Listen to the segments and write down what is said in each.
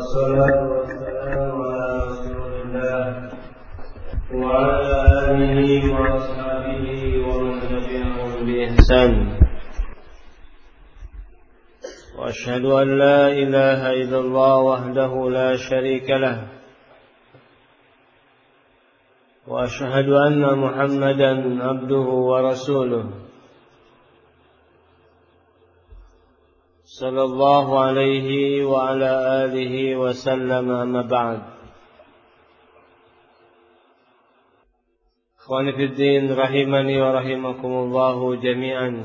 والصلاة والسلام على رسول الله وعلى آله وأصحابه ومن تبعهم بإحسان. وأشهد أن لا إله إلا الله وحده لا شريك له، وأشهد أن محمدا عبده ورسوله صلى الله عليه وعلى آله وسلم. أما بعد، إخواني في الدين rahimani wa rahimakumullahu jami'an.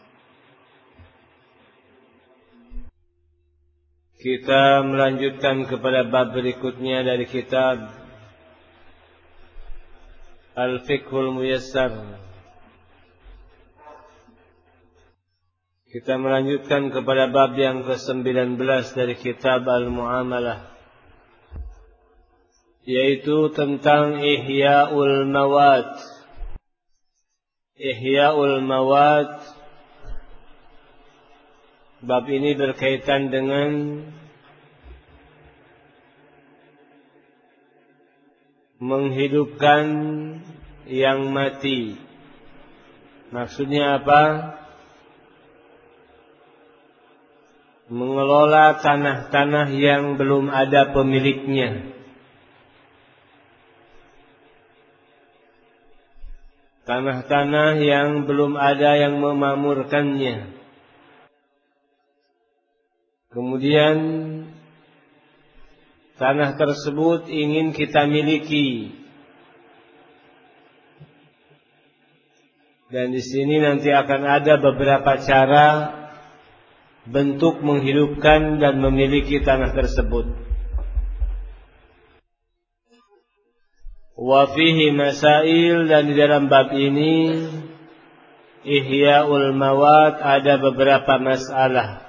Kita melanjutkan kepada bab berikutnya dari kitab Al-Fiqhul Muyassar. Kita melanjutkan kepada bab yang ke-19 dari kitab Al-Muamalah, yaitu tentang Ihya'ul Mawad. Ihya'ul Mawad, bab ini berkaitan dengan menghidupkan yang mati. Maksudnya apa? Mengelola tanah-tanah yang belum ada pemiliknya. Tanah-tanah yang belum ada yang memakmurkannya. Kemudian tanah tersebut ingin kita miliki. Dan di sini nanti akan ada beberapa cara bentuk menghidupkan dan memiliki tanah tersebut. Wa fihi masail, dan di dalam bab ini Ihya'ul Mawad ada beberapa masalah.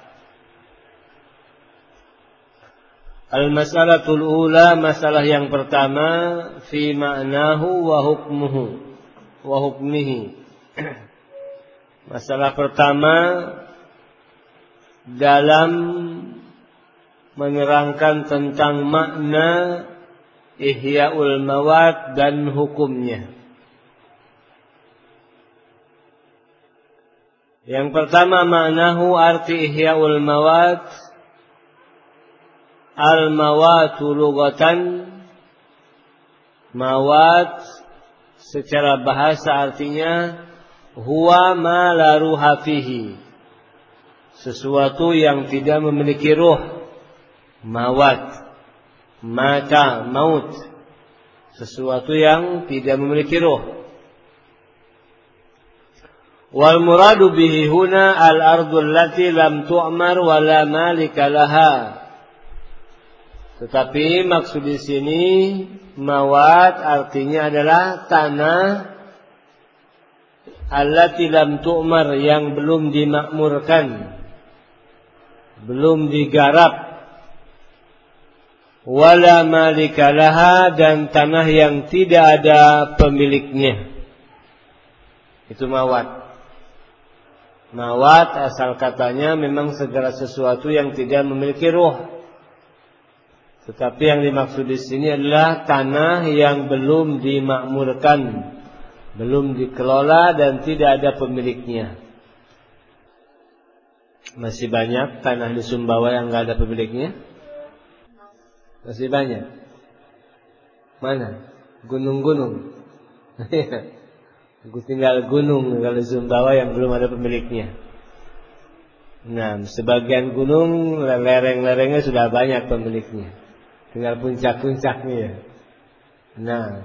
Al-mas'alatul ula, masalah yang pertama, fi ma'nahu wa hukmuhu wa hukmihi. Masalah pertama dalam menerangkan tentang makna Ihya'ul Mawad dan hukumnya. Yang pertama, maknahu, arti Ihya'ul Mawad. Al-mawatu lughatan, mawad secara bahasa artinya huwa ma la ruha fihi, sesuatu yang tidak memiliki ruh. Mawad, mata, maut, sesuatu yang tidak memiliki ruh. Wal muradu bihi huna al-ardu allati lam tu'mar wa la malika laha. Tetapi maksud di sini mawad artinya adalah tanah allati lam tu'mar, yang belum dimakmurkan, belum digarap. Wala malika laha, dan tanah yang tidak ada pemiliknya. Itu mawad. Mawad asal katanya memang segala sesuatu yang tidak memiliki ruh. Tetapi yang dimaksud di sini adalah tanah yang belum dimakmurkan, belum dikelola dan tidak ada pemiliknya. Masih banyak tanah di Sumbawa yang nggak ada pemiliknya. Masih banyak. Mana? Gunung-gunung. Aku tinggal gunung kalau Sumbawa yang belum ada pemiliknya. Nah, sebagian gunung lereng-lerengnya sudah banyak pemiliknya. Tinggal puncak-puncaknya. Nah,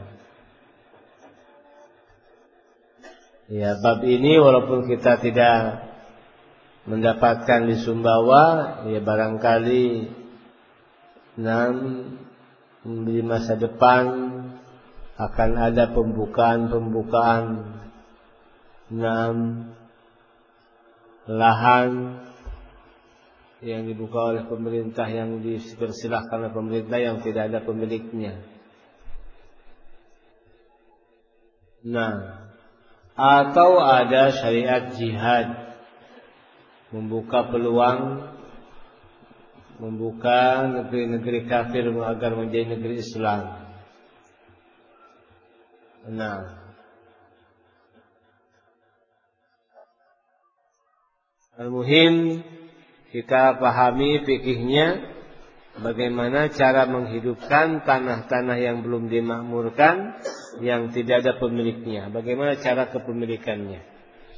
ya, bab ini walaupun kita tidak mendapatkan di Sumbawa, ya barangkali di masa depan akan ada pembukaan lahan yang dibuka oleh pemerintah, yang dipersilahkan oleh pemerintah, yang tidak ada pemiliknya. Nah, atau ada syariat jihad, membuka peluang membuka negeri-negeri kafir agar menjadi negeri Islam. Nah, al-muhim kita pahami fikihnya, bagaimana cara menghidupkan tanah-tanah yang belum dimakmurkan, yang tidak ada pemiliknya, bagaimana cara kepemilikannya.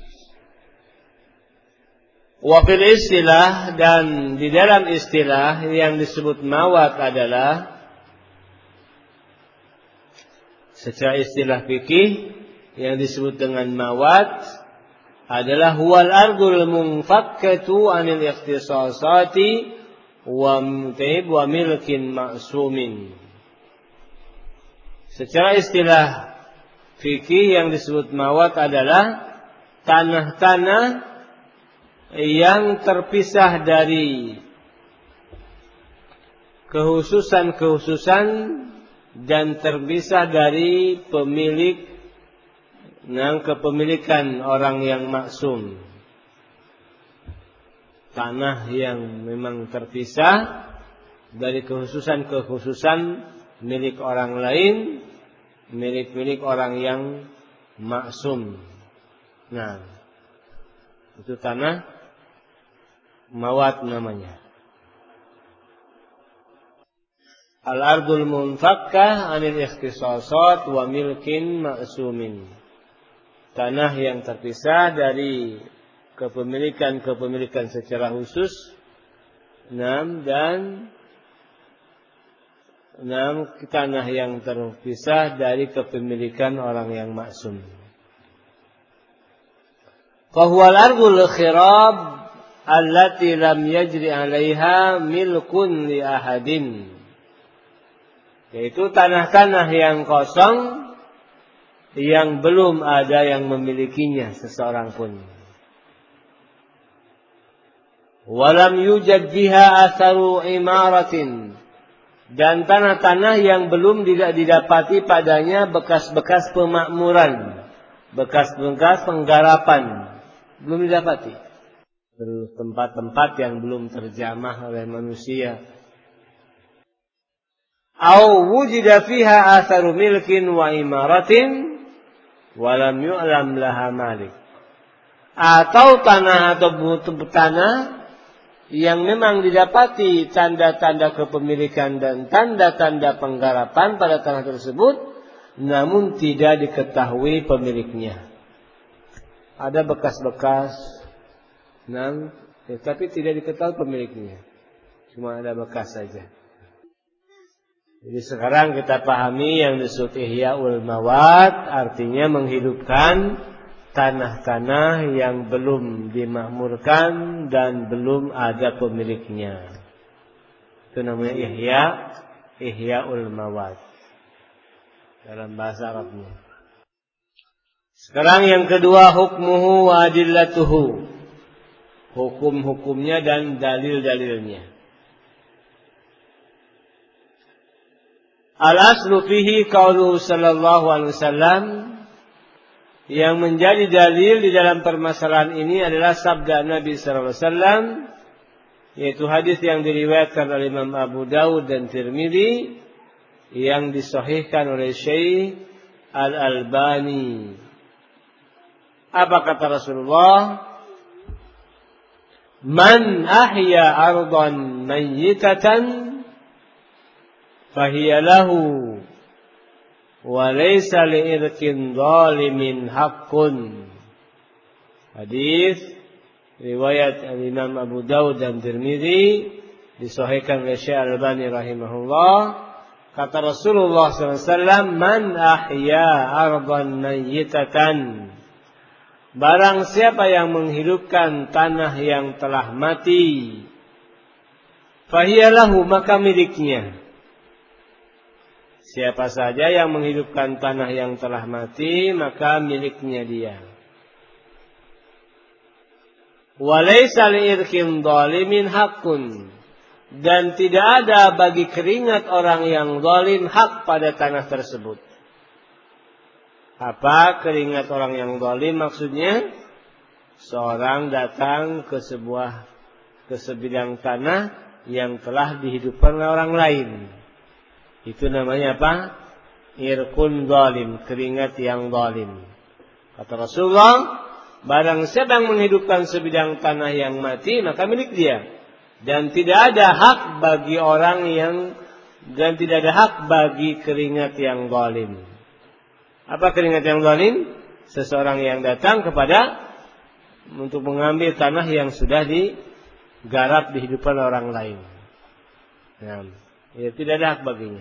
Wafil istilah, dan di dalam istilah yang disebut mawat adalah secara istilah fikih yang disebut dengan mawat adalah huwal ardul munfakkatu anil ikhtisasati wa milkin ma'sumin. Secara istilah fikih yang disebut mawat adalah tanah-tanah yang terpisah dari kekhususan dan terpisah dari pemilik dan kepemilikan orang yang maksum. Tanah yang memang terpisah dari kekhususan milik orang lain, milik orang yang maksum. Nah, itu tanah mawat namanya. Al-ardul munfakkah anil ikhtisasat wa milkin ma'sumin. Tanah yang terpisah dari kepemilikan secara khusus. Dan tanah yang terpisah dari kepemilikan orang yang maksum. Fahuwal ardul khirab allati lam yajri 'alaiha milkun li ahadin. Yaitu tanah-tanah yang kosong yang belum ada yang memilikinya seseorang pun. Walam yujad biha atharu imaratin, dan tanah-tanah yang belum tidak didapati padanya bekas-bekas pemakmuran, bekas-bekas penggarapan, belum didapati. Tempat-tempat yang belum terjamah oleh manusia. Au wujida fiha atharu milkin wa imaratin walam yu'lam laha malik. Atau tanah yang memang didapati tanda-tanda kepemilikan dan tanda-tanda penggarapan pada tanah tersebut, namun tidak diketahui pemiliknya. Ada bekas-bekas, tapi tidak diketahui pemiliknya, cuma ada bekas saja. Jadi sekarang kita pahami yang disebut ihya'ul mawat, artinya menghidupkan tanah-tanah yang belum dimakmurkan dan belum ada pemiliknya. Itu namanya ihya'ul mawat dalam bahasa Arabnya. Sekarang yang kedua, hukmuhu wa adillatuhu. Hukum-hukumnya dan dalil-dalilnya. Al-aslu fihi qauluhu sallallahu alaihi wasallam. Yang menjadi dalil di dalam permasalahan ini adalah sabda Nabi sallallahu alaihi wasallam, yaitu hadis yang diriwayatkan oleh Imam Abu Dawud dan Tirmidzi, yang disahihkan oleh Syekh Al-Albani. Apa kata Rasulullah? Man ahya ardan mayyitatan fahiya lahu wa laysa li'irkin zalimin haqqun. Hadis riwayat Imam Abu Dawud dan Tirmidzi, disahihkan oleh Syekh Al-Albani rahimahullah. Kata Rasulullah SAW, man ahya ardan mayyitatan, barang siapa yang menghidupkan tanah yang telah mati, fahiyalahu, maka miliknya. Siapa saja yang menghidupkan tanah yang telah mati, maka miliknya dia. Walaysa li'irkin zalimin haqqun, dan tidak ada bagi keringat orang yang zalim hak pada tanah tersebut. Apa keringat orang yang zalim maksudnya? Seorang datang ke sebidang tanah yang telah dihidupkan oleh orang lain. Itu namanya apa? Irqun zalim, keringat yang zalim. Kata Rasulullah, barang siapa yang menghidupkan sebidang tanah yang mati, maka milik dia. Dan tidak ada hak bagi keringat yang zalim. Apa keringat yang zalim? Seseorang yang datang untuk mengambil tanah yang sudah digarap dihidupkan orang lain. Nah, ya, tidak ada hak baginya.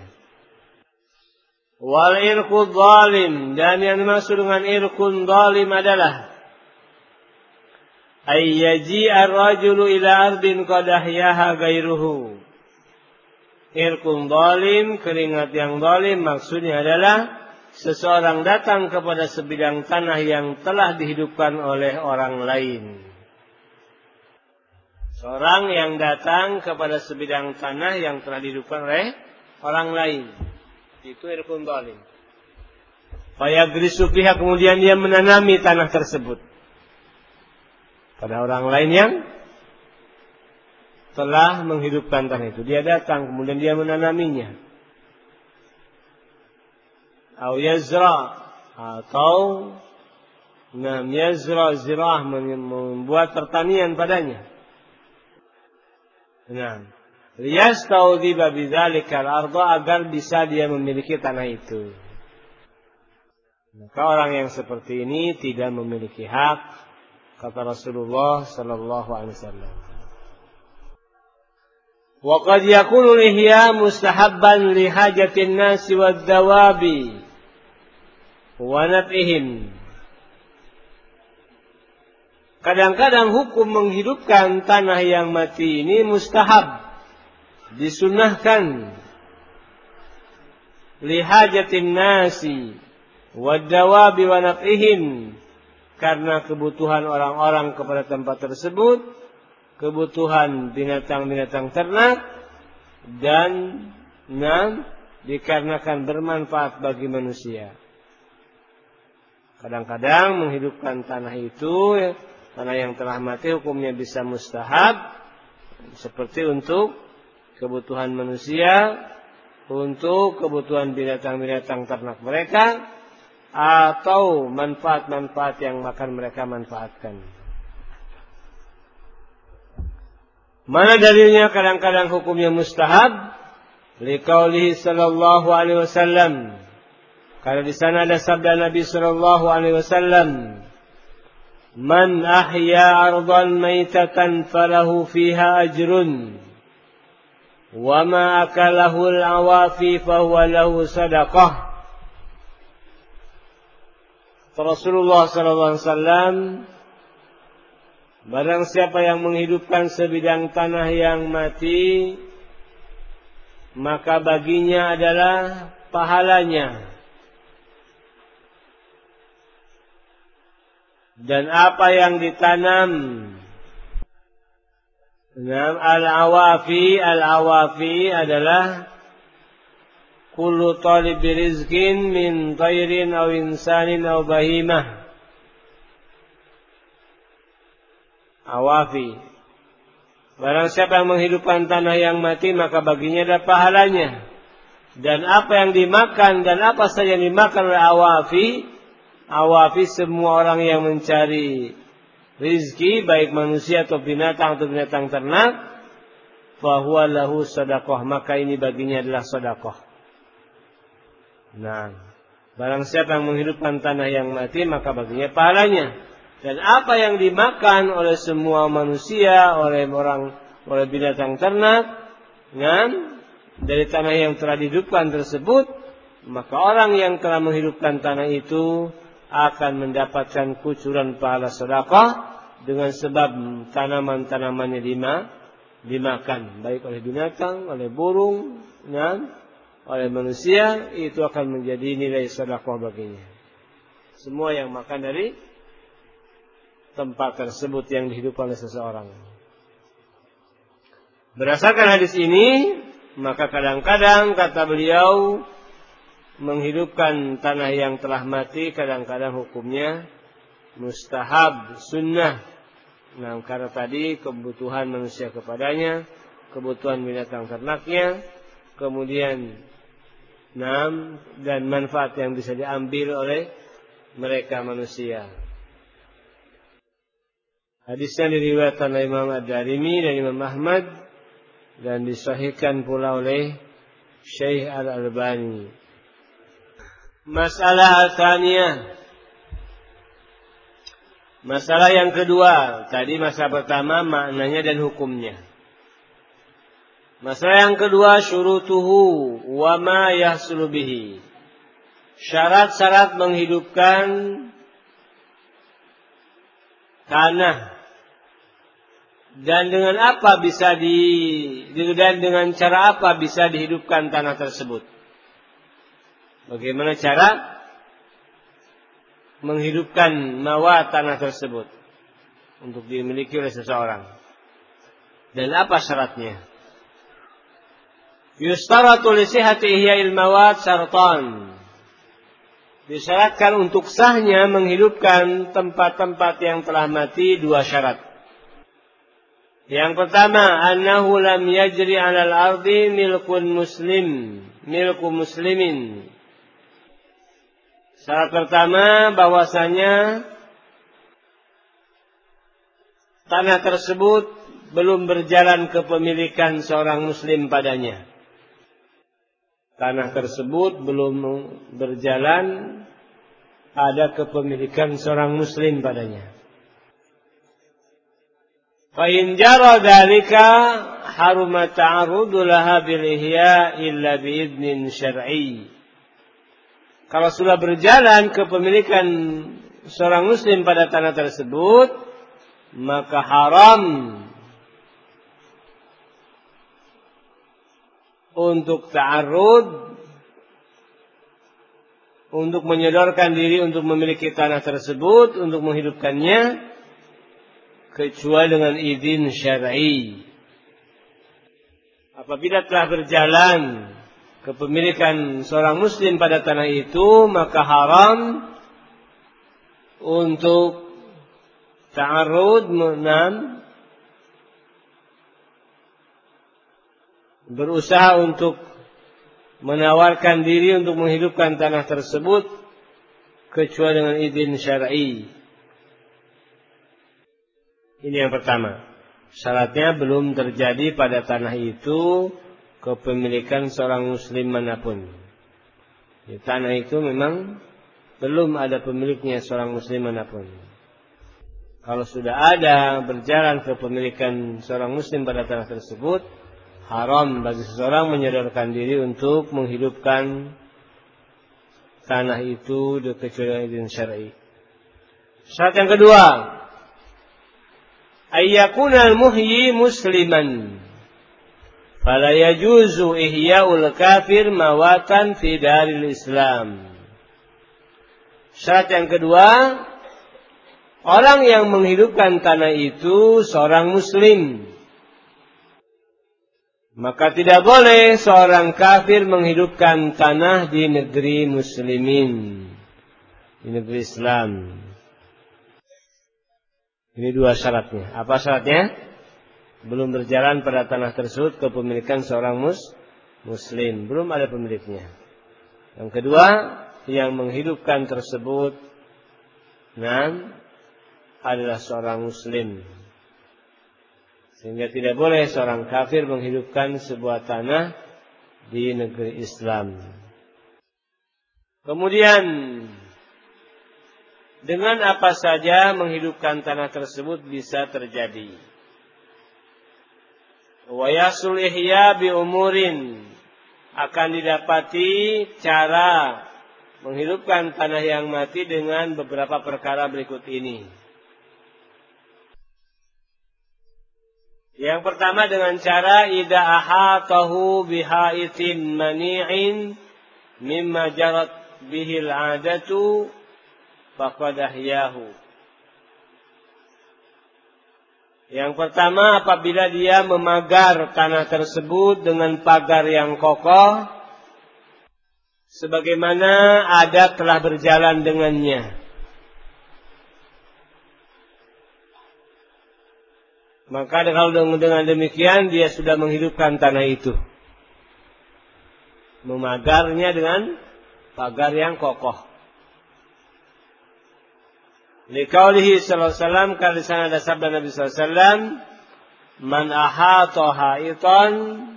Wal irqud zalim, dan yang dimaksud dengan irqun zalim adalah ayyaji ar-rajulu ila ardin qad ahyaha ghairuhu. Irqun zalim, keringat yang zalim, maksudnya adalah seseorang datang kepada sebidang tanah yang telah dihidupkan oleh orang lain. Seorang yang datang kepada sebidang tanah yang telah dihidupkan oleh orang lain. Itu irqun zalim. Fayagrisu fiha, kemudian dia menanami tanah tersebut pada orang lain yang telah menghidupkan tanah itu. Dia datang kemudian dia menanaminya. Atau yazra, atau yazra zirah, membuat pertanian padanya. Nah, liyastawdiba bidzalikal arda, agar bisa dia memiliki tanah itu. Maka orang yang seperti ini tidak memiliki hak, kata Rasulullah sallallahu alaihi wasallam. Wa qad yakunu ihya mustahabban li hajatin nasi wad dawabi wa naf'ihim. Kadang-kadang hukum menghidupkan tanah yang mati ini mustahab, disunnahkan, lihajatin nasi wadawabi wa naf'ihim, karena kebutuhan orang-orang kepada tempat tersebut, kebutuhan binatang-binatang ternak, dan dikarenakan bermanfaat bagi manusia. Kadang-kadang menghidupkan tanah itu, tanah yang telah mati, hukumnya bisa mustahab, seperti untuk kebutuhan manusia, untuk kebutuhan binatang-binatang ternak mereka, atau manfaat-manfaat yang akan mereka manfaatkan. Mana dalilnya kadang-kadang hukumnya mustahab? Liqaulihi sallallahu alaihi wasallam, karena di sana ada sabda Nabi sallallahu alaihi wasallam, man ahya ardan maitatan falahu fiha ajrun wa ma akalahu al-awafi fahuwa lahu sadaqah. Rasulullah sallallahu alaihi wasallam, barang siapa yang menghidupkan sebidang tanah yang mati, maka baginya adalah pahalanya. Dan apa yang ditanam, al-awafi adalah kullu talib rizqin min tayrin aw insanin aw bahimah. Awafi, barang siapa yang menghidupkan tanah yang mati, maka baginya ada pahalanya. Dan apa yang dimakan, dan apa saja yang dimakan oleh awafi, semua orang yang mencari rizki, baik manusia atau binatang ternak, fahuwa lahu sadaqah, maka ini baginya adalah sedekah. Nah, barang siapa yang menghidupkan tanah yang mati, maka baginya pahalanya. Dan apa yang dimakan oleh semua manusia, oleh binatang ternak, dari tanah yang telah dihidupkan tersebut, maka orang yang telah menghidupkan tanah itu akan mendapatkan kucuran pahala sedekah dengan sebab tanaman-tanamannya dimakan, baik oleh binatang, oleh burung, oleh manusia, itu akan menjadi nilai sedekah baginya. Semua yang makan dari tempat tersebut yang dihidupkan oleh seseorang. Berdasarkan hadis ini, maka kadang-kadang kata beliau, menghidupkan tanah yang telah mati kadang-kadang hukumnya mustahab, sunnah. Karena tadi kebutuhan manusia kepadanya, kebutuhan binatang ternaknya, kemudian dan manfaat yang bisa diambil oleh mereka manusia. Hadisnya diriwayatkan oleh Imam Ad-Darimi dan Imam Ahmad dan disahihkan pula oleh Syekh Al-Albani. Masalah tsaniyah. Masalah yang kedua, tadi masalah pertama maknanya dan hukumnya. Masalah yang kedua, syurutuhu wa ma yahsulu bihi. Syarat-syarat menghidupkan tanah dan dengan apa dan dengan cara apa bisa dihidupkan tanah tersebut. Bagaimana cara menghidupkan mawat tanah tersebut untuk dimiliki oleh seseorang. Dan apa syaratnya? Yustaratu li sihhati ihya'il mawat syartan. Disyaratkan untuk sahnya menghidupkan tempat-tempat yang telah mati dua syarat. Yang pertama, annahu lam yajri 'alal ardi milku muslimin. Syarat pertama bahwasanya tanah tersebut belum berjalan kepemilikan seorang muslim padanya. Tanah tersebut belum berjalan ada kepemilikan seorang muslim padanya. Fa in jara dzalika haruma ta'arrudu laha bil ihya illa bi idnin syar'i. Kalau sudah berjalan kepemilikan seorang muslim pada tanah tersebut, maka haram untuk ta'arrud, untuk menyodorkan diri untuk memiliki tanah tersebut, untuk menghidupkannya, kecuali dengan izin syar'i. Apabila telah berjalan kepemilikan seorang muslim pada tanah itu, maka haram untuk ta'arrud, berusaha untuk menawarkan diri untuk menghidupkan tanah tersebut kecuali dengan izin syar'i. Ini yang pertama. Syaratnya belum terjadi pada tanah itu kepemilikan seorang muslim manapun. Di tanah itu memang belum ada pemiliknya seorang muslim manapun. Kalau sudah ada berjalan kepemilikan seorang muslim pada tanah tersebut, haram bagi seseorang menyodorkan diri untuk menghidupkan tanah itu kecuali izin syar'i. Syarat yang kedua, ayyakunal muhyi musliman. Fala yajuzu ihya'ul kafir mawatan fi daril Islam. Syarat yang kedua, orang yang menghidupkan tanah itu seorang muslim. Maka tidak boleh seorang kafir menghidupkan tanah di negeri muslimin, di negeri Islam. Ini dua syaratnya. Apa syaratnya? Belum berjalan pada tanah tersebut kepemilikan seorang muslim. Belum ada pemiliknya. Yang kedua, yang menghidupkan tersebut adalah seorang muslim. Sehingga tidak boleh seorang kafir menghidupkan sebuah tanah di negeri Islam. Kemudian, dengan apa saja menghidupkan tanah tersebut bisa terjadi. Wa yasul ihya bi umurin, akan didapati cara menghidupkan tanah yang mati dengan beberapa perkara berikut ini. Yang pertama dengan cara idza ahatahu bihaitin mani'in mimma jarat bihil 'adatu faqad ahyahu. Yang pertama, apabila dia memagar tanah tersebut dengan pagar yang kokoh, sebagaimana adat telah berjalan dengannya. Maka kalau dengan demikian dia sudah menghidupkan tanah itu. Memagarnya dengan pagar yang kokoh. Liqaulihi sallallahu alaihi wasallam, karena di sana ada sabda Nabi sallallahu alaihi wasallam, man ahata haitan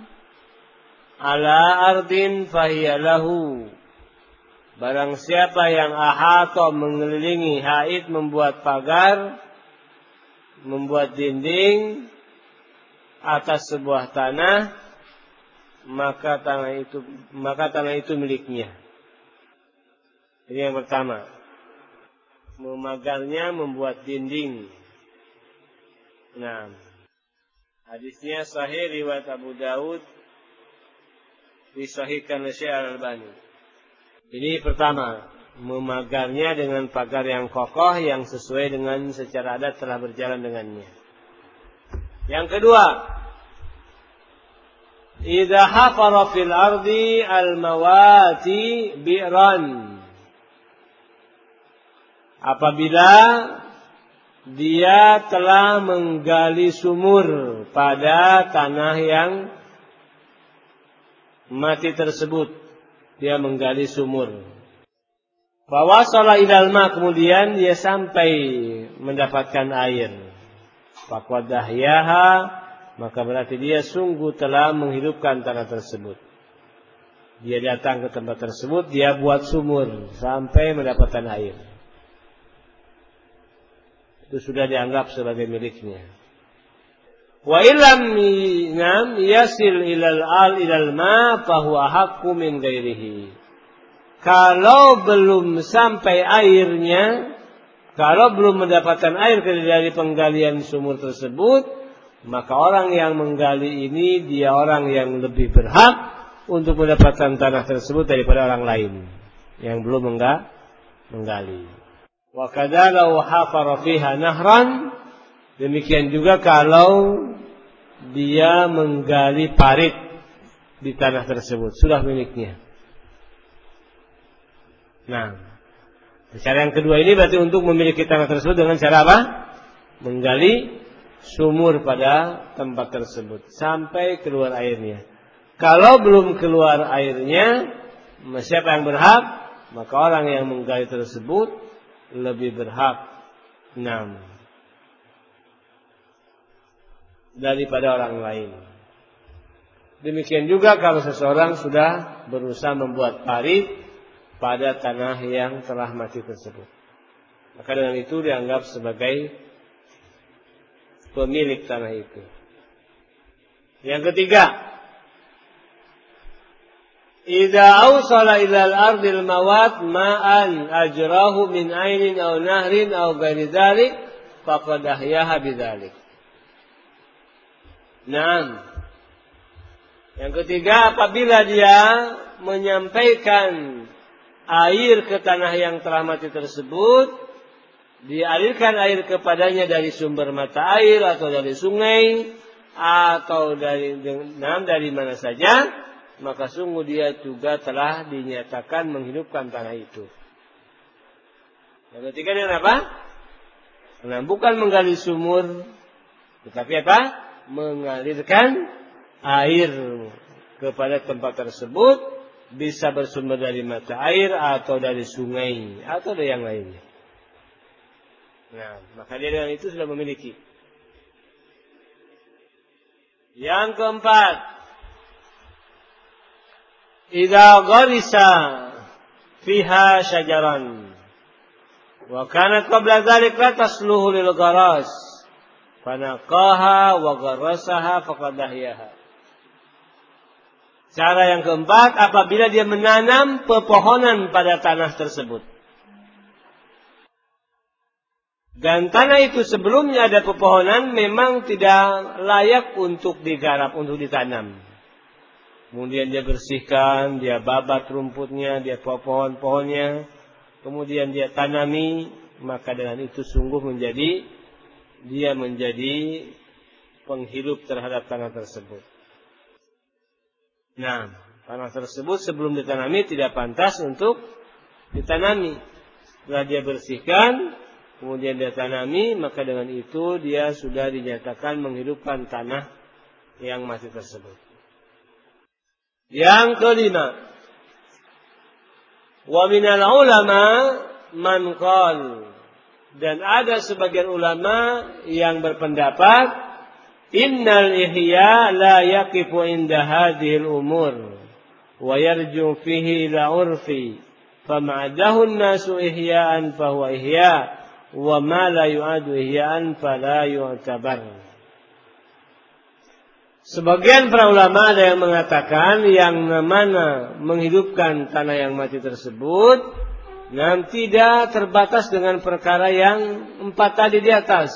ala ardin fahiya lahu. Barang siapa yang ahata mengelilingi haid, membuat pagar, membuat dinding atas sebuah tanah, maka tanah itu miliknya. Ini yang pertama. Memagarnya, membuat dinding. Nah, hadisnya sahih riwayat Abu Daud, disahihkan oleh Syekh Al-Albani. Ini pertama, memagarnya dengan pagar yang kokoh yang sesuai dengan secara adat telah berjalan dengannya. Yang kedua, idza hafara fil ardi al-mawati bi'ran. Apabila dia telah menggali sumur pada tanah yang mati tersebut, dia menggali sumur. Fawasala ilal ma, kemudian dia sampai mendapatkan air. Faqadahyaha, maka berarti dia sungguh telah menghidupkan tanah tersebut. Dia datang ke tempat tersebut, dia buat sumur sampai mendapatkan air. Itu sudah dianggap sebagai miliknya. Wa illam yasil ilal ma fahuwa haqqu min ghairihi. Kalau belum sampai airnya, kalau belum mendapatkan air dari penggalian sumur tersebut, maka orang yang menggali ini dia orang yang lebih berhak untuk mendapatkan tanah tersebut daripada orang lain yang belum menggali. Wa kadzalau hafara fiha nahran, demikian juga kalau dia menggali parit di tanah tersebut, sudah miliknya. Nah, cara yang kedua ini berarti untuk memiliki tanah tersebut dengan cara apa? Menggali sumur pada tempat tersebut sampai keluar airnya. Kalau belum keluar airnya, siapa yang berhak? Maka orang yang menggali tersebut lebih berhak. Daripada orang lain. Demikian juga kalau seseorang sudah berusaha membuat parit pada tanah yang telah mati tersebut, maka dengan itu dianggap sebagai pemilik tanah itu. Yang ketiga, idza awsala ilal ardil mawat ma'an ajrahu min ainin aw nahrin aw ghairi dzalik faqad ahyaha bidzalik. Nah, yang ketiga, apabila dia menyampaikan air ke tanah yang telah mati tersebut, dialirkan air kepadanya dari sumber mata air atau dari sungai atau dari mana saja, maka sungguh dia juga telah dinyatakan menghidupkan tanah itu. Yang ketiga dengan apa? Nah, bukan menggali sumur, tetapi apa? Mengalirkan air kepada tempat tersebut, bisa bersumber dari mata air atau dari sungai atau dari yang lainnya. Nah, maka dia dengan itu sudah memiliki. Yang keempat, idza gharisa fiha syajaran wa kanat qabla dzalika tasluhu lil gharas fanaqaha wa gharasaha faqad ahyaha. Cara yang keempat, apabila dia menanam pepohonan pada tanah tersebut, dan tanah itu sebelumnya ada pepohonan memang tidak layak untuk digarap, untuk ditanam. Kemudian dia bersihkan, dia babat rumputnya, dia pohon-pohonnya, kemudian dia tanami, maka dengan itu sungguh dia menjadi penghidup terhadap tanah tersebut. Nah, tanah tersebut sebelum ditanami tidak pantas untuk ditanami. Setelah dia bersihkan, kemudian dia tanami, maka dengan itu dia sudah dinyatakan menghidupkan tanah yang mati tersebut. Yang kelima, wa minal ulama man qala, dan ada sebagian ulama yang berpendapat innal ihya la yaqifu inda hadhil umur wa yarju fihi ila urfi fama'adahu an-nasu ihya'an fa huwa ihya' wa ma la yu'adu ihya'an fala yu'tabar. Sebagian para ulama ada yang mengatakan yang mana menghidupkan tanah yang mati tersebut tidak terbatas dengan perkara yang 4 tadi di atas.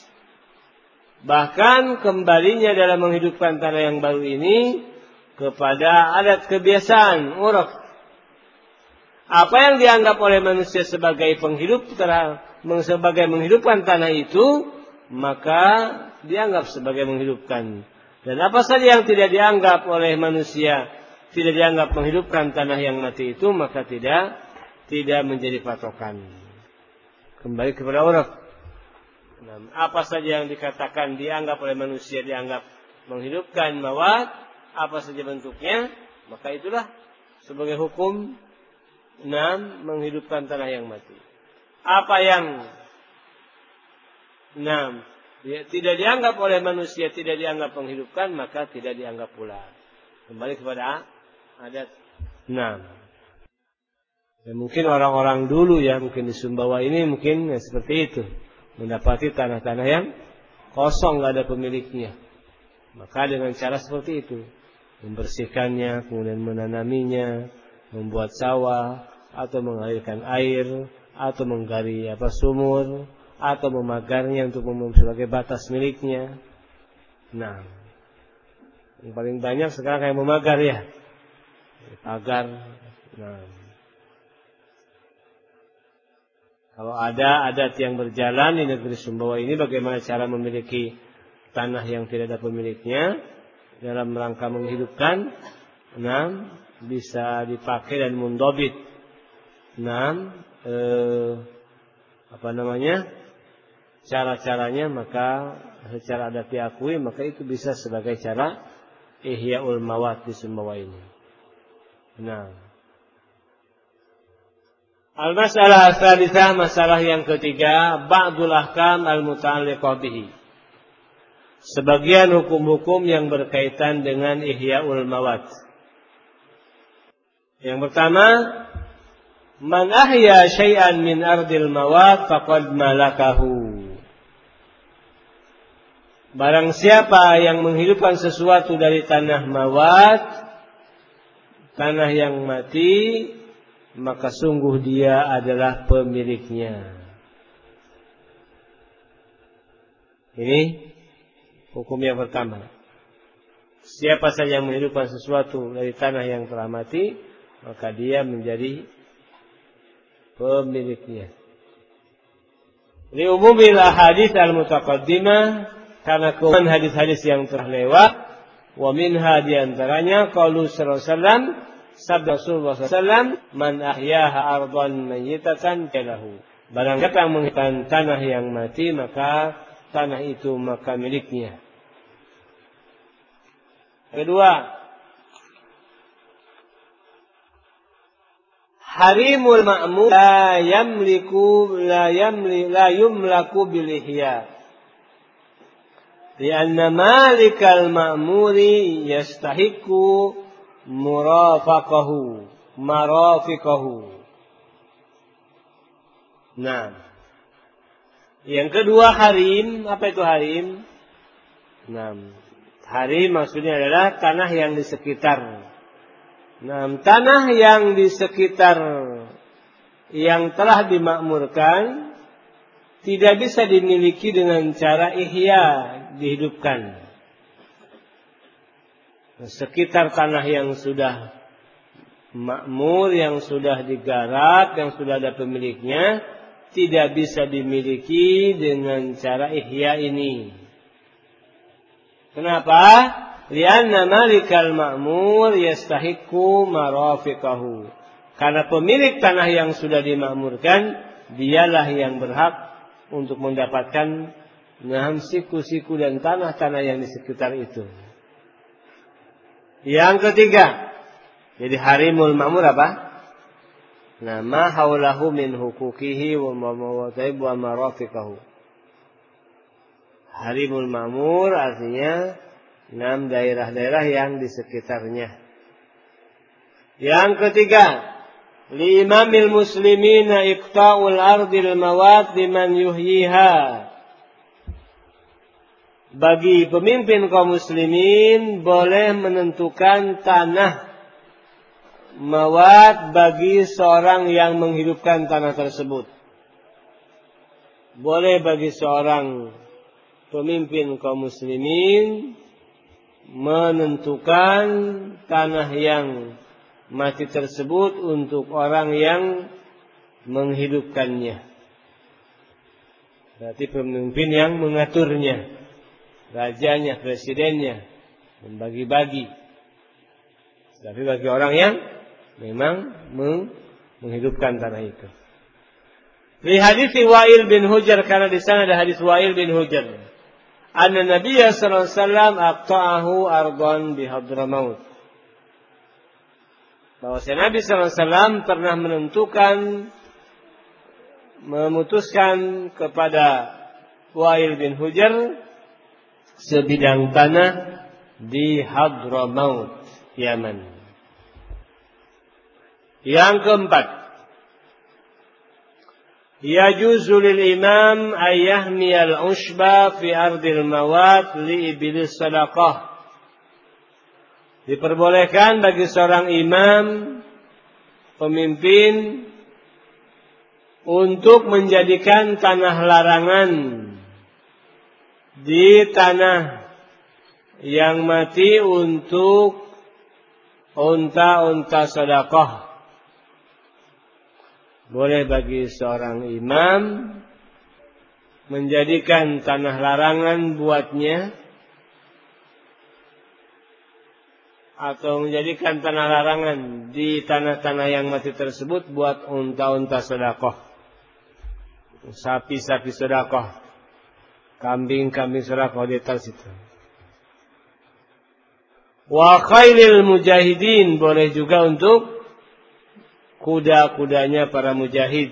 Bahkan kembalinya dalam menghidupkan tanah yang baru ini kepada adat kebiasaan, uruf. Apa yang dianggap oleh manusia sebagai penghidup, sebagai menghidupkan tanah itu, maka dianggap sebagai menghidupkan. Dan apa saja yang tidak dianggap oleh manusia, tidak dianggap menghidupkan tanah yang mati itu, maka tidak menjadi patokan. Kembali kepada uruf. Apa saja yang dikatakan dianggap oleh manusia dianggap menghidupkan mawat, apa saja bentuknya, maka itulah sebagai hukum menghidupkan tanah yang mati. Apa yang tidak dianggap oleh manusia, tidak dianggap menghidupkan, maka tidak dianggap pula. Kembali kepada adat. Dan mungkin orang-orang dulu mungkin di Sumbawa ini mungkin seperti itu, mendapati tanah-tanah yang kosong, nggak ada pemiliknya. Maka dengan cara seperti itu, membersihkannya, kemudian menanaminya, membuat sawah, atau mengalirkan air, atau menggali sumur, atau memagarnya untuk sebagai batas miliknya. Yang paling banyak sekarang kayak memagar pagar. Kalau ada adat yang berjalan di negeri Sumbawa ini, bagaimana cara memiliki tanah yang tidak ada pemiliknya dalam rangka menghidupkan, bisa dipakai dan mundobit. Cara-caranya, maka secara adat diakui, maka itu bisa sebagai cara ihya'ul mawat di Sumbawa ini. Al-mas'alah as-salisah, masalah yang ketiga, ba'dul ahkam al-muta'alliqah bihi. Sebagian hukum-hukum yang berkaitan dengan ihya'ul mawat. Yang pertama, man ahya syai'an min ardil mawat faqad malakahu. Barang siapa yang menghidupkan sesuatu dari tanah mawat, tanah yang mati, maka sungguh dia adalah pemiliknya. Ini hukum yang pertama. Siapa saja yang menghidupkan sesuatu dari tanah yang telah mati, maka dia menjadi pemiliknya. Li umumil ahadits al-mutaqaddimah, karena keumuman hadis-hadis yang telah lewat, wa minha di antaranya qaulu sallallahu alaihi wasallam, sabda Rasulullah SAW, man ahyaha ardan mayyitatan falahu. Barang siapa yang menghidupkan tanah yang mati, maka tanah itu maka miliknya. Kedua, harimul ma'mur la yumlaku bil ihya. Lianna malikal ma'muri yastahiqu marafiqahu. Yang kedua harim. Apa itu harim? Harim maksudnya adalah tanah yang di sekitar. Tanah yang di sekitar yang telah dimakmurkan tidak bisa dimiliki dengan cara ihya, dihidupkan. Sekitar tanah yang sudah makmur, yang sudah digarap, yang sudah ada pemiliknya, tidak bisa dimiliki dengan cara ihya ini. Kenapa? Lianna malikal ma'mur yastahiqqu marafiqahu. Karena pemilik tanah yang sudah dimakmurkan, dialah yang berhak untuk mendapatkan siku-siku dan tanah-tanah yang di sekitar itu. Yang ketiga, jadi harimul ma'mur apa? Ma haulahu min hukukihi wa mawataib wa marafiqahu. Harimul ma'mur artinya 6 daerah-daerah yang di sekitarnya. Yang ketiga, li imamil muslimina iqta'ul ardil mawat liman yuhyiha. Bagi pemimpin kaum muslimin boleh menentukan tanah mawat bagi seorang yang menghidupkan tanah tersebut. Boleh bagi seorang pemimpin kaum muslimin menentukan tanah yang mati tersebut untuk orang yang menghidupkannya. Berarti pemimpin yang mengaturnya, rajanya, presidennya, membagi-bagi. Tapi bagi orang yang memang menghidupkan tanah itu. Di hadis Wa'il bin Hujr, karena di sana ada hadis Wa'il bin Hujr. Anna Nabi sallallahu alaihi wasallam aqta'ahu ardan bi Hadramaut. Bahwa Nabi sallallahu alaihi wasallam pernah memutuskan kepada Wa'il bin Hujr sebidang tanah di Hadramaut, Yaman. Yang keempat, yajuzu lil imam ayyahmi al-ushba fi ardil mawat li ibilis sadaqah. Diperbolehkan bagi seorang imam, pemimpin, untuk menjadikan tanah larangan di tanah yang mati untuk unta-unta sedekah. Boleh bagi seorang imam menjadikan tanah larangan buatnya, atau menjadikan tanah larangan di tanah-tanah yang mati tersebut buat unta-unta sedekah, sapi-sapi sedekah, kambing-kambing sedekah di atas itu. Wa khailil mujahidin, boleh juga untuk kuda-kudanya para mujahid.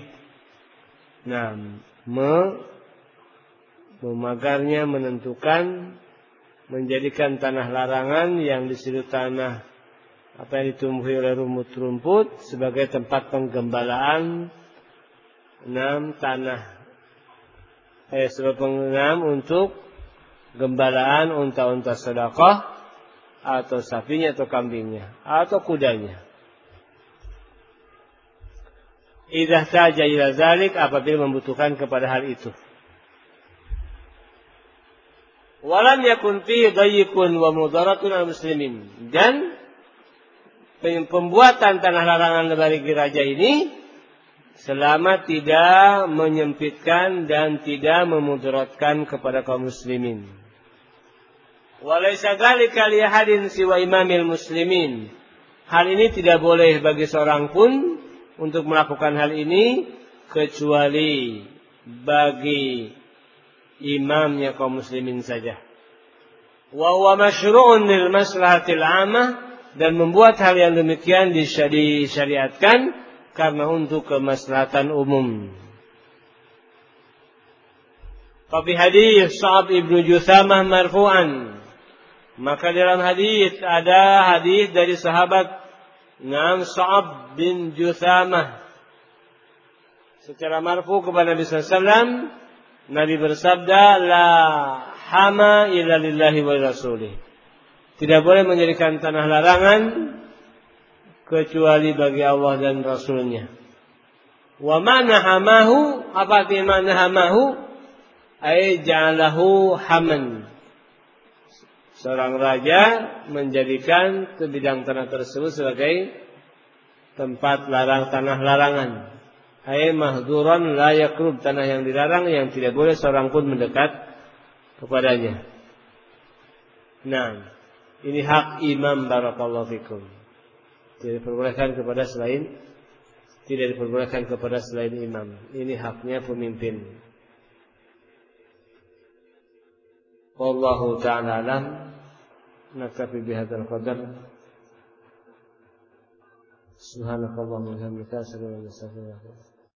Memagarnya, menentukan, menjadikan tanah larangan yang di situ tanah yang ditumbuhi oleh rumput-rumput sebagai tempat penggembalaan untuk gembalaan unta-unta sedekah atau sapinya atau kambingnya atau kudanya. Idza taja ila zalik, apabila membutuhkan kepada hal itu. Walam yakun fi dayyikun wa mudaratun al-muslimin. Dan pembuatan tanah larangan bagi raja ini selama tidak menyempitkan dan tidak memudaratkan kepada kaum muslimin. Walaysa dzalika li ahadin siwa imamil muslimin. Hal ini tidak boleh bagi seorang pun untuk melakukan hal ini kecuali bagi imamnya kaum muslimin saja. Wa huwa masyru'un lil maslahatil 'ammah, dan membuat hal yang demikian disyariatkan karena untuk kemaslahatan umum. Fi hadis Sa'ab ibnu Juthamah marfu'an, maka dalam hadis ada hadis dari sahabat Sa'ab bin Juthamah secara marfu kepada Nabi sallallahu alaihi wasallam. Nabi bersabda, la hama illa lillahi wa rasulih. Tidak boleh menjadikan tanah larangan kecuali bagi Allah dan Rasulnya. Wa mana hamahu, apa artinya mana hamahu? Ay ja'alahu haman. Seorang raja menjadikan bidang tanah tersebut sebagai tempat tanah larangan. Ay mahduran la yakrub, tanah yang dilarang yang tidak boleh seorang pun mendekat kepadanya. Ini hak imam, barakallahu fikum. Tidak diperbolehkan kepada selain imam. Ini haknya pemimpin. Wallahu ta'ala alam. Naktafi bihadzal qadar. Subhanakallahumma wa bihamdika asyhadu an la ilaha illa anta